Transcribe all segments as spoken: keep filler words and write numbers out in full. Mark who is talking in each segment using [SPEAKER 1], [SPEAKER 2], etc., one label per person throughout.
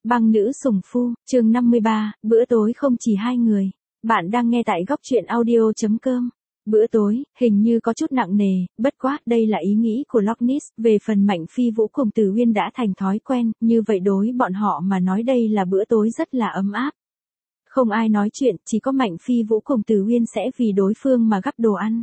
[SPEAKER 1] Băng nữ sủng phu, chương năm mươi ba, bữa tối không chỉ hai người. Bạn đang nghe tại góc truyện audio.com. Bữa tối, hình như có chút nặng nề, bất quá, đây là ý nghĩ của Loch Ness. Về phần Mạnh Phi Vũ cùng Từ Uyên đã thành thói quen, như vậy đối bọn họ mà nói đây là bữa tối rất là ấm áp. Không ai nói chuyện, chỉ có Mạnh Phi Vũ cùng Từ Uyên sẽ vì đối phương mà gắp đồ ăn.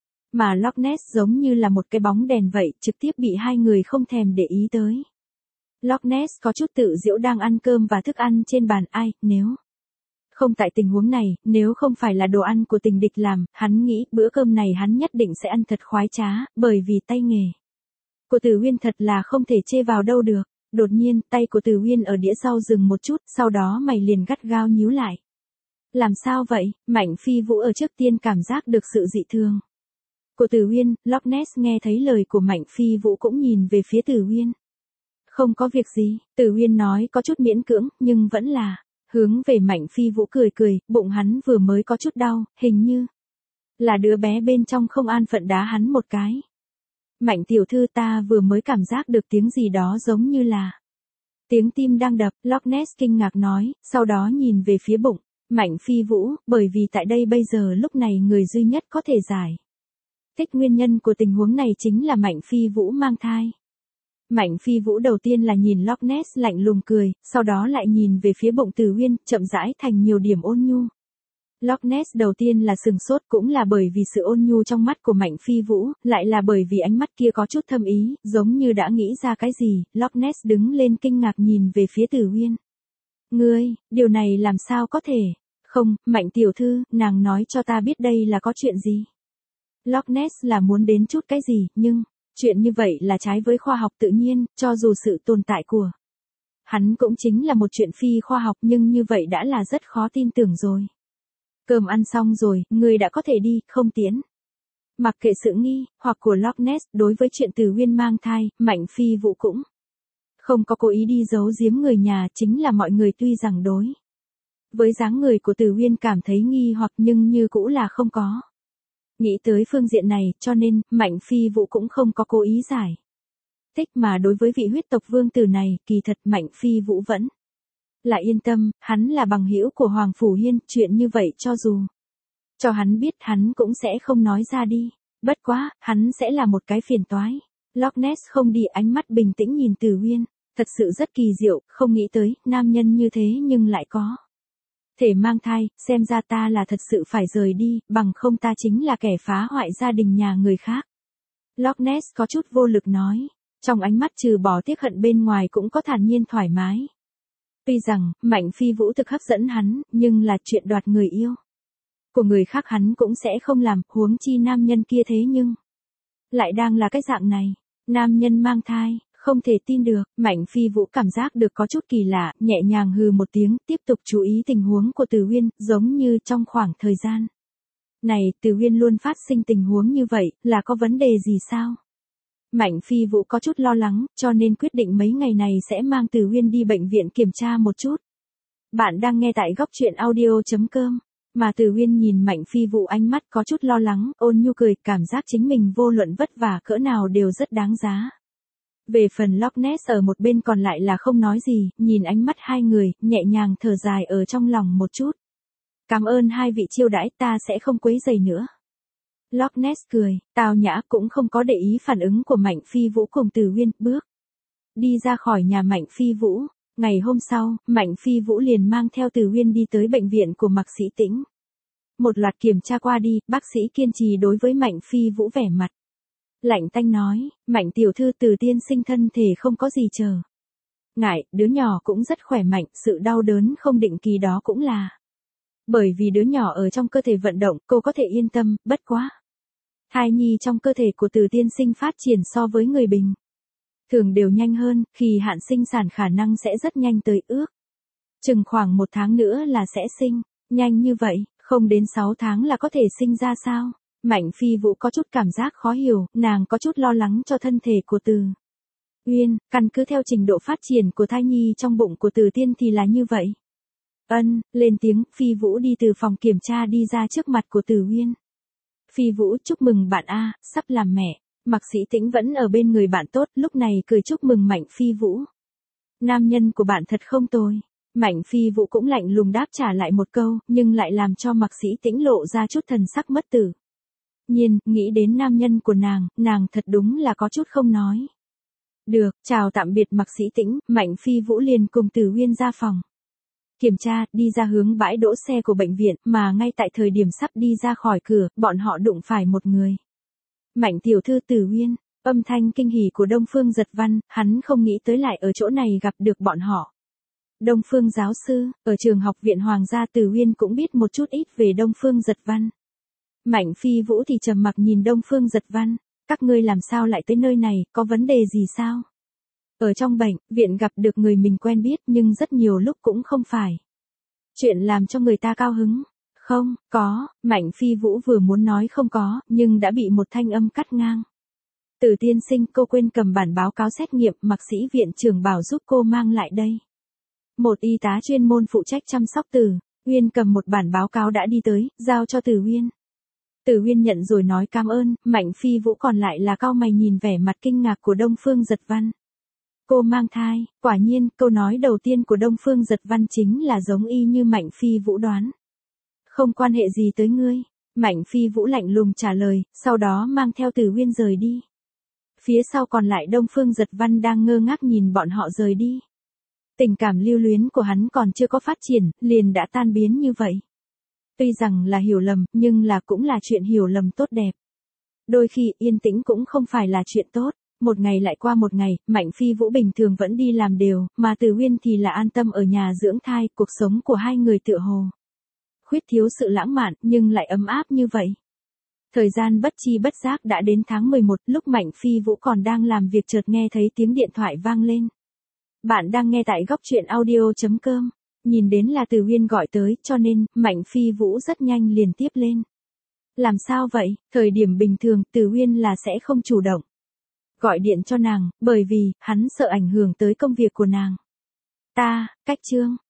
[SPEAKER 1] Mà Loch Ness giống như là một cái bóng đèn vậy, trực tiếp bị hai người không thèm để ý tới. Loch Ness có chút tự giễu đang ăn cơm và thức ăn trên bàn. Ai, nếu không tại tình huống này, nếu không phải là đồ ăn của tình địch làm, hắn nghĩ bữa cơm này hắn nhất định sẽ ăn thật khoái trá, bởi vì tay nghề của Từ Uyên thật là không thể chê vào đâu được. Đột nhiên, tay của Từ Uyên ở đĩa sau dừng một chút, sau đó mày liền gắt gao nhíu lại. Làm sao vậy? Mạnh Phi Vũ ở trước tiên cảm giác được sự dị thường của Từ Uyên. Loch Ness nghe thấy lời của Mạnh Phi Vũ cũng nhìn về phía Từ Uyên. Không có việc gì, Từ Uyên nói có chút miễn cưỡng, nhưng vẫn là hướng về Mạnh Phi Vũ cười cười, bụng hắn vừa mới có chút đau, hình như là đứa bé bên trong không an phận đá hắn một cái. Mạnh tiểu thư, ta vừa mới cảm giác được tiếng gì đó giống như là tiếng tim đang đập. Loch Ness kinh ngạc nói, sau đó nhìn về phía bụng Mạnh Phi Vũ, bởi vì tại đây bây giờ lúc này người duy nhất có thể giải thích nguyên nhân của tình huống này chính là Mạnh Phi Vũ mang thai. Mạnh Phi Vũ đầu tiên là nhìn Loch Ness lạnh lùng cười, sau đó lại nhìn về phía bụng Từ Uyên, chậm rãi thành nhiều điểm ôn nhu. Loch Ness đầu tiên là sừng sốt, cũng là bởi vì sự ôn nhu trong mắt của Mạnh Phi Vũ, lại là bởi vì ánh mắt kia có chút thâm ý, giống như đã nghĩ ra cái gì. Loch Ness đứng lên kinh ngạc nhìn về phía Từ Uyên. Ngươi, điều này làm sao có thể? Không, Mạnh tiểu thư, nàng nói cho ta biết đây là có chuyện gì. Loch Ness là muốn đến chút cái gì, nhưng chuyện như vậy là trái với khoa học tự nhiên, cho dù sự tồn tại của hắn cũng chính là một chuyện phi khoa học, nhưng như vậy đã là rất khó tin tưởng rồi. Cơm ăn xong rồi, người đã có thể đi, không tiến. Mặc kệ sự nghi hoặc của Loch Ness đối với chuyện Từ Uyên mang thai, Mạnh Phi Vũ cũng không có cố ý đi giấu giếm người nhà, chính là mọi người tuy rằng đối với dáng người của Từ Uyên cảm thấy nghi hoặc, nhưng như cũ là không có nghĩ tới phương diện này, cho nên Mạnh Phi Vũ cũng không có cố ý giải thích. Mà đối với vị huyết tộc vương tử này, kỳ thật Mạnh Phi Vũ vẫn là yên tâm, hắn là bằng hữu của Hoàng Phủ Hiên, chuyện như vậy cho dù cho hắn biết hắn cũng sẽ không nói ra đi. Bất quá, hắn sẽ là một cái phiền toái. Loch Ness không đi, ánh mắt bình tĩnh nhìn Từ Uyên, thật sự rất kỳ diệu, không nghĩ tới, nam nhân như thế nhưng lại có thể mang thai, xem ra ta là thật sự phải rời đi, bằng không ta chính là kẻ phá hoại gia đình nhà người khác. Loch Ness có chút vô lực nói, trong ánh mắt trừ bỏ tiếc hận bên ngoài cũng có thản nhiên thoải mái. Tuy rằng, Mạnh Phi Vũ thực hấp dẫn hắn, nhưng là chuyện đoạt người yêu của người khác hắn cũng sẽ không làm, huống chi nam nhân kia thế nhưng lại đang là cái dạng này. Nam nhân mang thai, không thể tin được. Mạnh Phi Vũ cảm giác được có chút kỳ lạ, nhẹ nhàng hừ một tiếng, tiếp tục chú ý tình huống của Từ Uyên, giống như trong khoảng thời gian này, Từ Uyên luôn phát sinh tình huống như vậy, là có vấn đề gì sao? Mạnh Phi Vũ có chút lo lắng, cho nên quyết định mấy ngày này sẽ mang Từ Uyên đi bệnh viện kiểm tra một chút. Bạn đang nghe tại góc truyện audio.com. Mà Từ Uyên nhìn Mạnh Phi Vũ ánh mắt có chút lo lắng, ôn nhu cười, cảm giác chính mình vô luận vất vả cỡ nào đều rất đáng giá. Về phần Loch Ness ở một bên còn lại là không nói gì, nhìn ánh mắt hai người, nhẹ nhàng thở dài ở trong lòng một chút. Cảm ơn hai vị chiêu đãi, ta sẽ không quấy rầy nữa. Loch Ness cười, tao nhã, cũng không có để ý phản ứng của Mạnh Phi Vũ cùng Từ Uyên, bước đi ra khỏi nhà Mạnh Phi Vũ. Ngày hôm sau, Mạnh Phi Vũ liền mang theo Từ Uyên đi tới bệnh viện của Mạc Sĩ Tĩnh. Một loạt kiểm tra qua đi, bác sĩ kiên trì đối với Mạnh Phi Vũ vẻ mặt lạnh tanh nói, Mạnh tiểu thư, Từ tiên sinh thân thể không có gì chờ ngại, đứa nhỏ cũng rất khỏe mạnh, sự đau đớn không định kỳ đó cũng là bởi vì đứa nhỏ ở trong cơ thể vận động, cô có thể yên tâm. Bất quá thai nhi trong cơ thể của Từ tiên sinh phát triển so với người bình thường đều nhanh hơn, khi hạn sinh sản khả năng sẽ rất nhanh tới, ước chừng khoảng một tháng nữa là sẽ sinh. Nhanh như vậy, không đến sáu tháng là có thể sinh ra sao? Mạnh Phi Vũ có chút cảm giác khó hiểu, nàng có chút lo lắng cho thân thể của Từ Uyên, căn cứ theo trình độ phát triển của thai nhi trong bụng của Từ tiên thì là như vậy. Ân, lên tiếng, Phi Vũ đi từ phòng kiểm tra đi ra trước mặt của Từ Uyên. Phi Vũ, chúc mừng bạn a, sắp làm mẹ. Mạc Sĩ Tĩnh vẫn ở bên người bạn tốt, lúc này cười chúc mừng Mạnh Phi Vũ. Nam nhân của bạn thật không tồi. Mạnh Phi Vũ cũng lạnh lùng đáp trả lại một câu, nhưng lại làm cho Mạc Sĩ Tĩnh lộ ra chút thần sắc mất tử. Nhiên, nghĩ đến nam nhân của nàng, nàng thật đúng là có chút không nói. Được, chào tạm biệt Mạc Sĩ Tĩnh, Mạnh Phi Vũ liền cùng Từ Uyên ra phòng. Kiểm tra, đi ra hướng bãi đỗ xe của bệnh viện, mà ngay tại thời điểm sắp đi ra khỏi cửa, bọn họ đụng phải một người. Mạnh tiểu thư Từ Uyên, âm thanh kinh hỉ của Đông Phương Giật Văn, hắn không nghĩ tới lại ở chỗ này gặp được bọn họ. Đông Phương giáo sư, ở trường học viện Hoàng gia Từ Uyên cũng biết một chút ít về Đông Phương Giật Văn. Mạnh Phi Vũ thì trầm mặc nhìn Đông Phương Giật Văn, các ngươi làm sao lại tới nơi này, có vấn đề gì sao? Ở trong bệnh viện gặp được người mình quen biết nhưng rất nhiều lúc cũng không phải chuyện làm cho người ta cao hứng. Không, có, Mạnh Phi Vũ vừa muốn nói không có, nhưng đã bị một thanh âm cắt ngang. Từ tiên sinh, cô quên cầm bản báo cáo xét nghiệm, Mạc Sĩ viện trưởng bảo giúp cô mang lại đây. Một y tá chuyên môn phụ trách chăm sóc Từ Uyên cầm một bản báo cáo đã đi tới, giao cho Từ Uyên. Từ Uyên nhận rồi nói cảm ơn, Mạnh Phi Vũ còn lại là cau mày nhìn vẻ mặt kinh ngạc của Đông Phương Giật Văn. Cô mang thai, quả nhiên, câu nói đầu tiên của Đông Phương Giật Văn chính là giống y như Mạnh Phi Vũ đoán. Không quan hệ gì tới ngươi, Mạnh Phi Vũ lạnh lùng trả lời, sau đó mang theo Từ Uyên rời đi. Phía sau còn lại Đông Phương Giật Văn đang ngơ ngác nhìn bọn họ rời đi. Tình cảm lưu luyến của hắn còn chưa có phát triển, liền đã tan biến như vậy. Tuy rằng là hiểu lầm, nhưng là cũng là chuyện hiểu lầm tốt đẹp. Đôi khi yên tĩnh cũng không phải là chuyện tốt. Một ngày lại qua một ngày, Mạnh Phi Vũ bình thường vẫn đi làm đều, mà Từ Uyên thì là an tâm ở nhà dưỡng thai, cuộc sống của hai người tựa hồ khuyết thiếu sự lãng mạn, nhưng lại ấm áp như vậy. Thời gian bất chi bất giác đã đến tháng mười một, lúc Mạnh Phi Vũ còn đang làm việc chợt nghe thấy tiếng điện thoại vang lên. Bạn đang nghe tại góc truyện audio chấm com. Nhìn đến là Từ Uyên gọi tới, cho nên, Mạnh Phi Vũ rất nhanh liền tiếp lên. Làm sao vậy, thời điểm bình thường, Từ Uyên là sẽ không chủ động gọi điện cho nàng, bởi vì, hắn sợ ảnh hưởng tới công việc của nàng. Ta, cách chương.